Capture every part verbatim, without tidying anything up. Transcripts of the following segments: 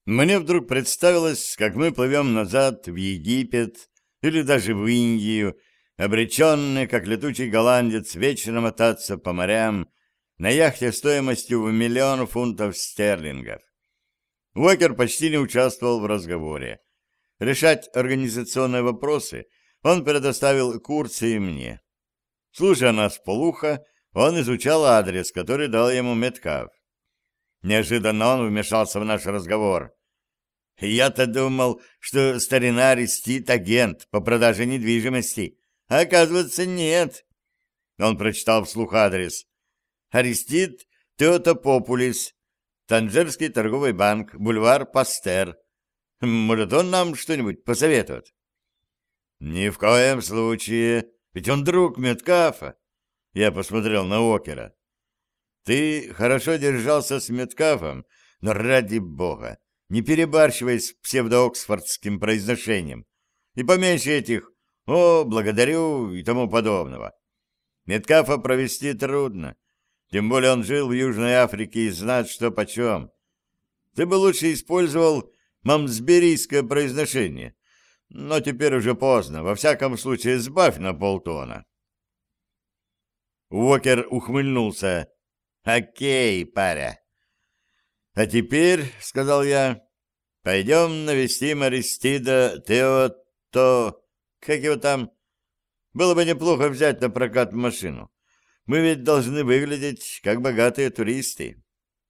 Мне вдруг представилось, как мы плывем назад в Египет или даже в Индию, обреченные, как летучий голландец, вечно мотаться по морям на яхте стоимостью в миллион фунтов стерлингов. Уокер почти не участвовал в разговоре. Решать организационные вопросы он предоставил Курции и мне. Слушая нас вполуха, он изучал адрес, который дал ему Меткалф. Неожиданно он вмешался в наш разговор. «Я-то думал, что старина Арестит — агент по продаже недвижимости, а оказывается, нет». Он прочитал вслух адрес. «Арестит Теотопопулис, Танжерский торговый банк, бульвар Пастер. Может, он нам что-нибудь посоветует?» «Ни в коем случае, ведь он друг Меткалфа». Я посмотрел на Уокера. «Ты хорошо держался с Меткалфом, но ради бога, не перебарщивай с псевдооксфордским произношением и поменьше этих «о, благодарю» и тому подобного. Меткалфа провести трудно, тем более он жил в Южной Африке и знает, что почем. Ты бы лучше использовал мамсберийское произношение, но теперь уже поздно, во всяком случае сбавь на полтона». Уокер ухмыльнулся. «Окей, паря. А теперь, — сказал я, — пойдем навестим Аристида Теото... Как его там? Было бы неплохо взять на прокат машину. Мы ведь должны выглядеть как богатые туристы».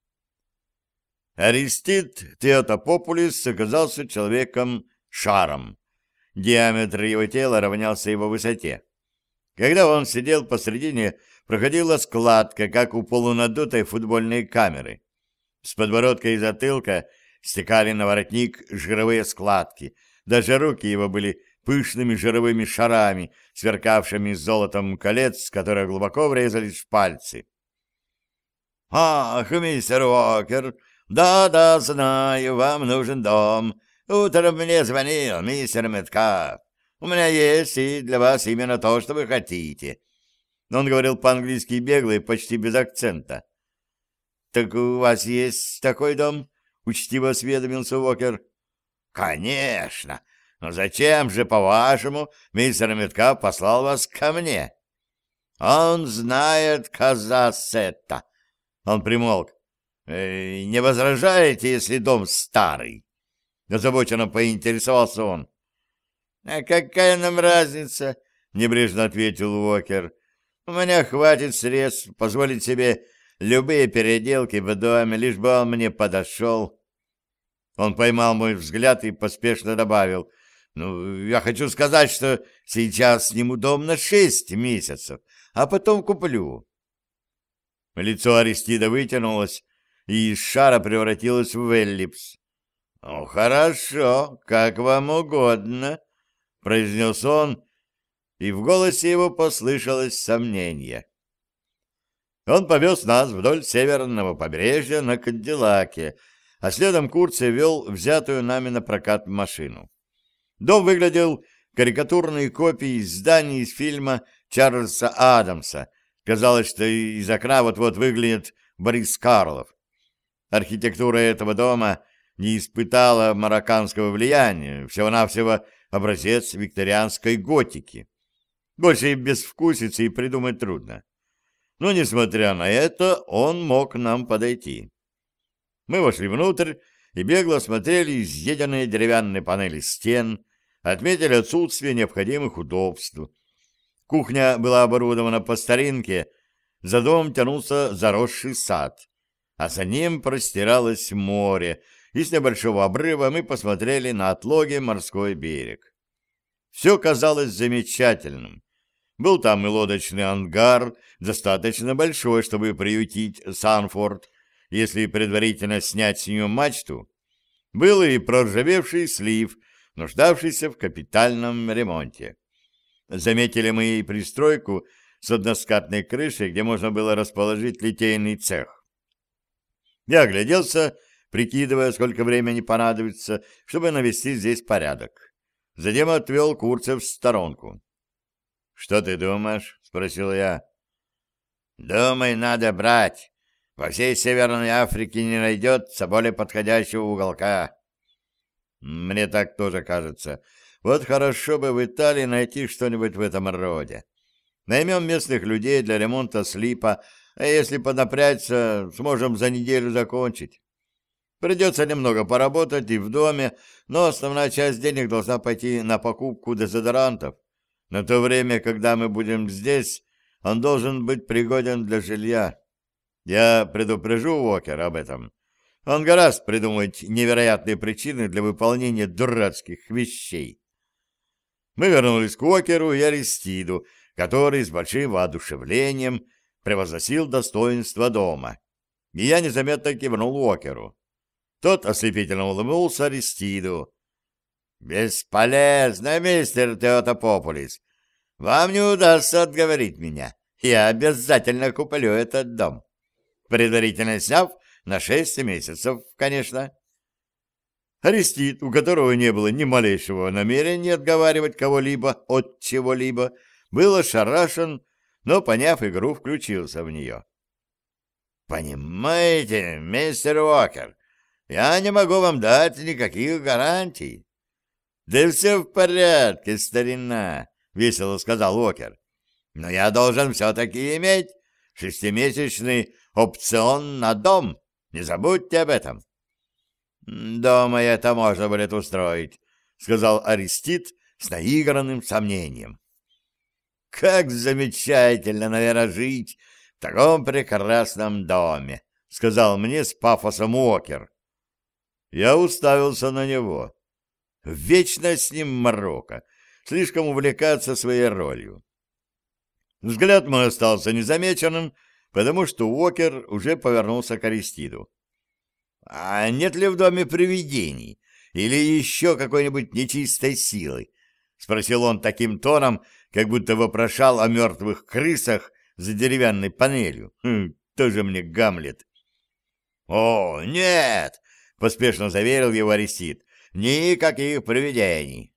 Аристид Теотопопулис оказался человеком-шаром. Диаметр его тела равнялся его высоте. Когда он сидел посредине, проходила складка, как у полунадутой футбольной камеры. С подбородка и затылка стекали на воротник жировые складки. Даже руки его были пышными жировыми шарами, сверкавшими золотом колец, которые глубоко врезались в пальцы. «Ах, мистер Уокер, да-да, знаю, вам нужен дом. Утром мне звонил мистер Меткалф. У меня есть и для вас именно то, что вы хотите». Он говорил по-английски бегло и почти без акцента. «Так у вас есть такой дом?» — учтиво осведомился Уокер. «Конечно! Но зачем же, по-вашему, мистер Меткалф послал вас ко мне? Он знает Казасетта». Он примолк. «Э, «Не возражаете, если дом старый?» Озабоченно поинтересовался он. «А какая нам разница?» — небрежно ответил Уокер. «У меня хватит средств позволить себе любые переделки в доме, лишь бы он мне подошел». Он поймал мой взгляд и поспешно добавил: «Ну, я хочу сказать, что сейчас сниму дом на шесть месяцев, а потом куплю». Лицо Аристида вытянулось, и из шара превратилось в эллипс. «Ну, хорошо, как вам угодно», — произнес он, и в голосе его послышалось сомнение. Он повез нас вдоль северного побережья на Кадиллаке, а следом Курция вел взятую нами на прокат машину. Дом выглядел карикатурной копией зданий из фильма Чарльза Адамса. Казалось, что из окна вот-вот выглянет Борис Карлов. Архитектура этого дома не испытала марокканского влияния, всего-навсего образец викторианской готики. Больше и безвкусицы и придумать трудно. Но, несмотря на это, он мог нам подойти. Мы вошли внутрь и бегло осмотрели изъеденные деревянные панели стен, отметили отсутствие необходимых удобств. Кухня была оборудована по старинке, за домом тянулся заросший сад, а за ним простиралось море, и с небольшого обрыва мы посмотрели на отлогий морской берег. Все казалось замечательным. Был там и лодочный ангар, достаточно большой, чтобы приютить Санфорд, если предварительно снять с нее мачту. Был и проржавевший слив, нуждавшийся в капитальном ремонте. Заметили мы и пристройку с односкатной крышей, где можно было расположить литейный цех. Я огляделся, прикидывая, сколько времени понадобится, чтобы навести здесь порядок. Затем отвел Курция в сторонку. «Что ты думаешь?» — спросил я. «Думай, надо брать. Во всей Северной Африке не найдется более подходящего уголка. Мне так тоже кажется. Вот хорошо бы в Италии найти что-нибудь в этом роде. Наймем местных людей для ремонта слипа, а если поднапрячься, сможем за неделю закончить. Придется немного поработать и в доме, но основная часть денег должна пойти на покупку дезодорантов. На то время, когда мы будем здесь, он должен быть пригоден для жилья. Я предупрежу Уокера об этом. Он гораздо придумать невероятные причины для выполнения дурацких вещей. Мы вернулись к Уокеру и Аристиду, который с большим воодушевлением превозносил достоинство дома. И я незаметно кивнул Уокеру. Тот ослепительно улыбнулся Аристиду. «Бесполезно, мистер Теотопопулис. Вам не удастся отговорить меня. Я обязательно куплю этот дом. Предварительно сняв на шесть месяцев, конечно». Аристид, у которого не было ни малейшего намерения отговаривать кого-либо от чего-либо, был ошарашен, но, поняв игру, включился в нее. «Понимаете, мистер Уокер, я не могу вам дать никаких гарантий». «Да все в порядке, старина», — весело сказал Уокер. «Но я должен все-таки иметь шестимесячный опцион на дом. Не забудьте об этом». «Думаю, это можно будет устроить», — сказал Аристид с наигранным сомнением. «Как замечательно, наверное, жить в таком прекрасном доме», — сказал мне с пафосом Уокер. Я уставился на него. Вечно с ним морока, слишком увлекаться своей ролью. Взгляд мой остался незамеченным, потому что Уокер уже повернулся к Аристиду. «А нет ли в доме привидений или еще какой-нибудь нечистой силы?» — спросил он таким тоном, как будто вопрошал о мертвых крысах за деревянной панелью. Хм, тоже мне Гамлет. «О, нет!» — поспешно заверил его Аристид. «Никаких привидений».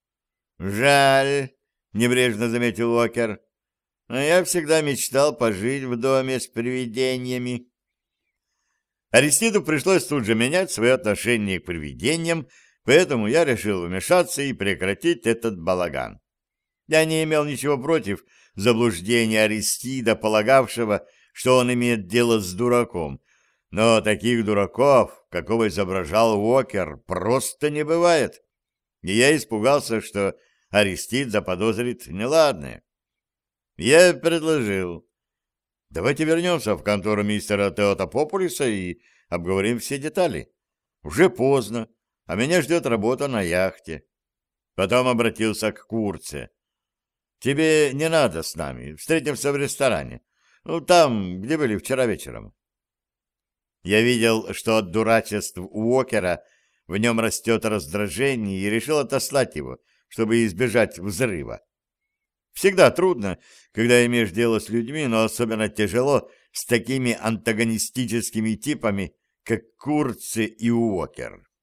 «Жаль», — небрежно заметил Уокер. «Но я всегда мечтал пожить в доме с привидениями». Аристиду пришлось тут же менять свое отношение к привидениям, поэтому я решил вмешаться и прекратить этот балаган. Я не имел ничего против заблуждения Аристида, полагавшего, что он имеет дело с дураком, но таких дураков, какого изображал Уокер, просто не бывает. И я испугался, что Аристид заподозрит неладное. Я предложил: давайте вернемся в контору мистера Теотопопулиса и обговорим все детали. Уже поздно, а меня ждет работа на яхте. Потом обратился к Курце. Тебе не надо с нами, встретимся в ресторане. Ну, там, где были вчера вечером. Я видел, что от дурачеств Уокера в нем растет раздражение, и решил отослать его, чтобы избежать взрыва. Всегда трудно, когда имеешь дело с людьми, но особенно тяжело с такими антагонистическими типами, как Курце и Уокер.